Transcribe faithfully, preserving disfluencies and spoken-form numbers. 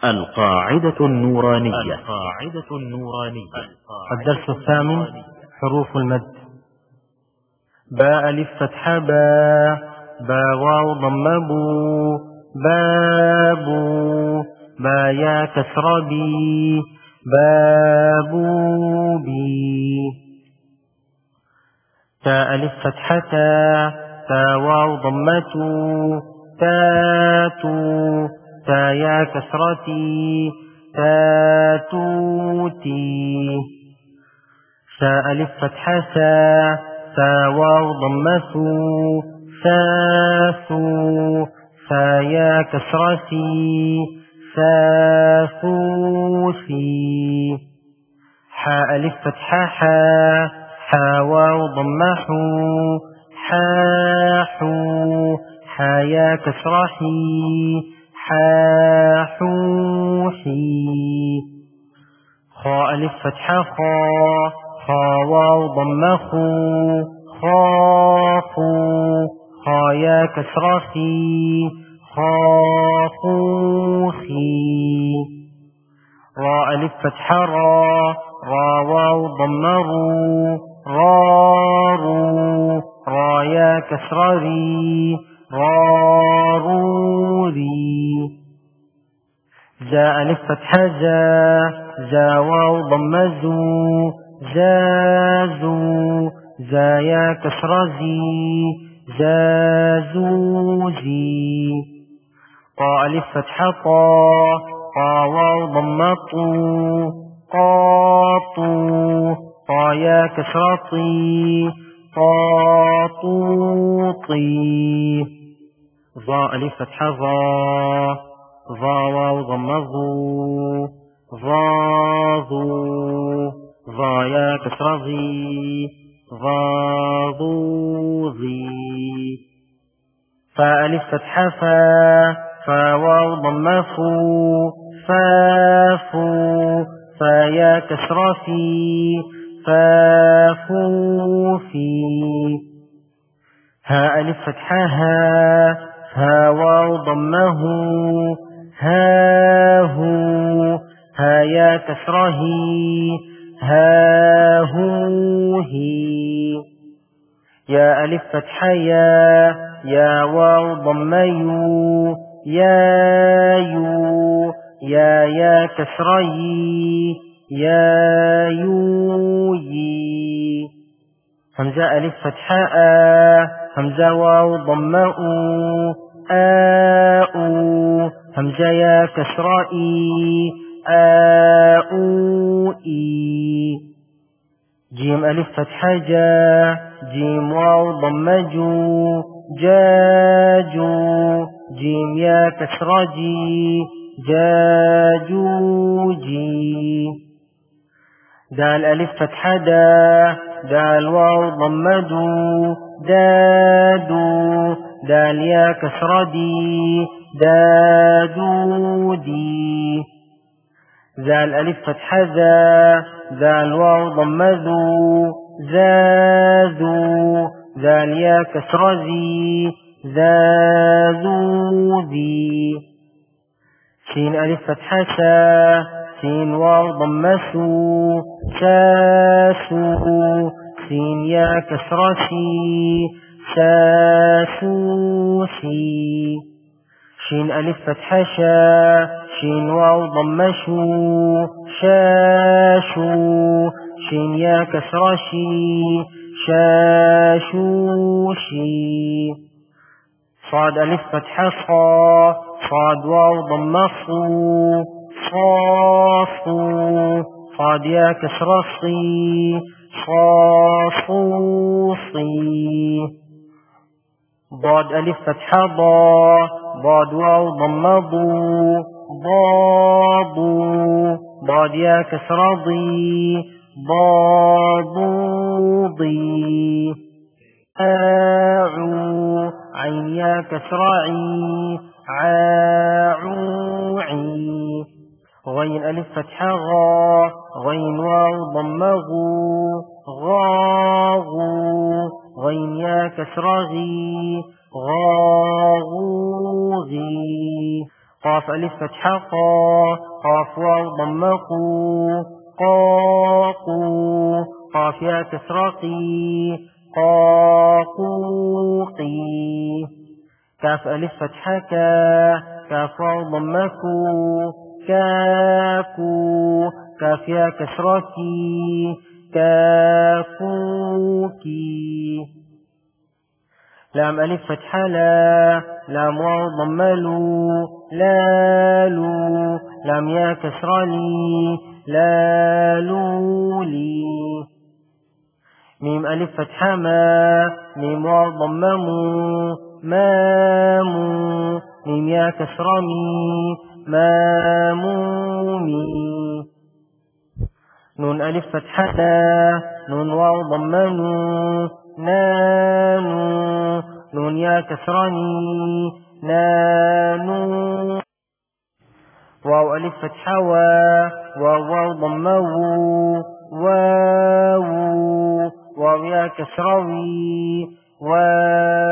القاعدة النورانية القاعدة النورانية الدرس الثامن: حروف المد. باء ألف فتحة با، با واو ضم بو، بابو، با يا كسر بي، بابو بي. تاء ألف فتحة تا، تا واو ضمتو، تاتو، تا يا كسرتي، تاتوتي. ساء ألف فتحة سا، سا واو ضمثو، ساثو، سا يا كسرتي، ساثوثي. حاء ألف فتحة حا، حا واو ضمحو، حاحو، حا يا كسرحي، حاحوحي. خاء ألف فتحة خا، خا واو ضمخو، خاخو، خا يا كسرخي، خاخوخي. راء ألف فتحة را، را واو ضمرو، رارو، را يا كسرري، راروري. زاء ألف فتحة زا، زا واو ضمزو، زازو، زا يا كسر زي، زازوزي. طاء ألف فتحة طا، طا واو ضمطو، طاطو، طا يا كسر طي، طاطوطي. ظاء ألف فتحة ظا، ظا واو ضمضو، ظاظو، ظا يا كسر ظي، ظاظوظي. فاء ألف فتحة فا، فا واو ضمفو، فافو، فا يا كسر في، فافوفي. ها ألف فتحة ها، ها واو ضمه، هاهو، ها يا كسره، هاهوهي. يا ألف فتحة يا، يا واو ضميو، يايو، يا يا كسري، يايوي. همزة ألف فتحة آ، همزة واو ضمأ، آؤ، همزة يا كسرائي، آؤوئي. جيم ألف فتحة جا، جيم واو ضمجو، جاجو، جيم يا كسرجي، جاجوجي. دال ألف فتحة دا، دال واو ضمدو، دادو، دال يا كسردي، دادودي. ذال ألف فتحة ذا، ذال واو ضمذو، زاذو، ذال يا كسرذي، زاذوذي. سين ألف فتحة سا، سين واو ضمسو، ساسو، سين يا كسرسي، ساسوسي. شين ألف فتحة شا، شين واو ضمشو، شاشو، شين يا كسرشي، شاشوشي. صاد ألف فتحة صا، صاد واو ضمصو، صاصو، صاد يا كسرصي، صاصوصي. ضاد ألف فتحة ضا، ضاد واو ضمضو، ضاضو، ضاد يا كسر ضي، ضاضوضي. آعو، عين يا كسر عي، عاعوعي. غين ألف فتحة غا، غين واو ضمغو، غاغو، غين يا كسر غي، غاغوغي. قاف ألف فتحة قا قاف واو ضمة قو قا قو قاف يا كسرة قي قا قو قي كاف ألف فتحة كا كاف واو ضمة كو كا كو كاف يا كسرة كي كا كو كي لام ألف فتحة لا لام واو ضمة لو لا لو لام يا كسرة لي لا لو لي ميم ألف فتحة ما ميم واو ضمة مو ما مو ميم يا كسرة مي ما مو مي نون ألف فتحة نا نون واو ضمة نو نانو نون يا كسراني نانو واو ألف فتحة وا واو واو ضمة وو واو واو يا كسروي واو